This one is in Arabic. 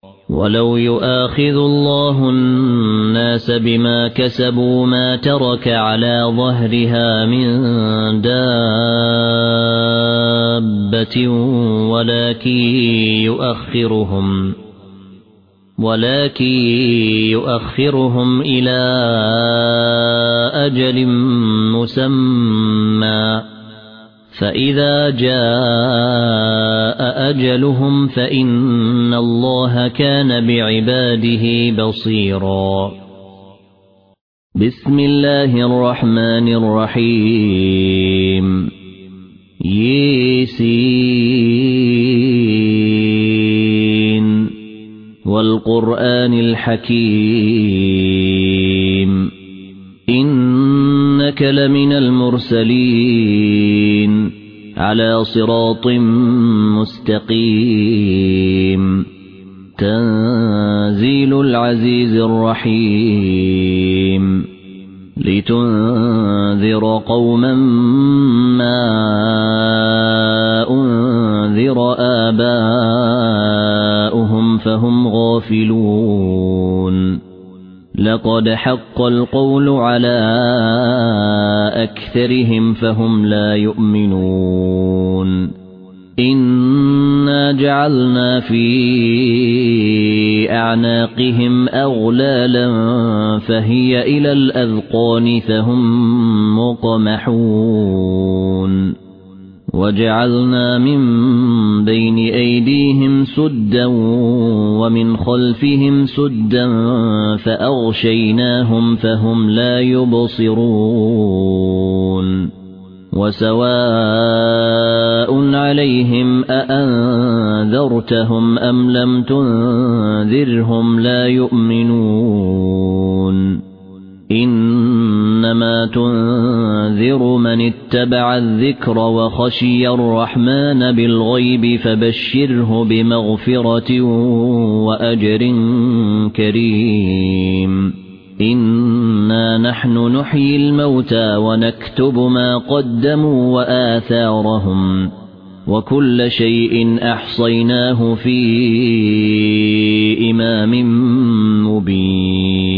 ولو يؤاخذ الله الناس بما كسبوا ما ترك على ظهرها من دابة ولكن يؤخرهم إلى أجل مسمى فإذا جاء أجلهم فإن الله كان بعباده بصيرا. بسم الله الرحمن الرحيم. ياسين والقرآن الحكيم إنك لمن المرسلين على صراط مستقيم تنزيل العزيز الرحيم لتنذر قوما ما أنذر آباؤهم فهم غافلون لقد حق القول على أكثرهم فهم لا يؤمنون إنا جعلنا في أعناقهم أغلالا فهي إلى الأذقان فهم مقمحون وجعلنا من بين أيديهم سدا ومن خلفهم سدا فأغشيناهم فهم لا يبصرون وسواء عليهم أأنذرتهم أم لم تنذرهم لا يؤمنون إنما تنذر من اتبع الذكر وخشي الرحمن بالغيب فبشره بمغفرة وأجر كريم إنا نحن نحيي الموتى ونكتب ما قدموا وآثارهم وكل شيء أحصيناه في إمام مبين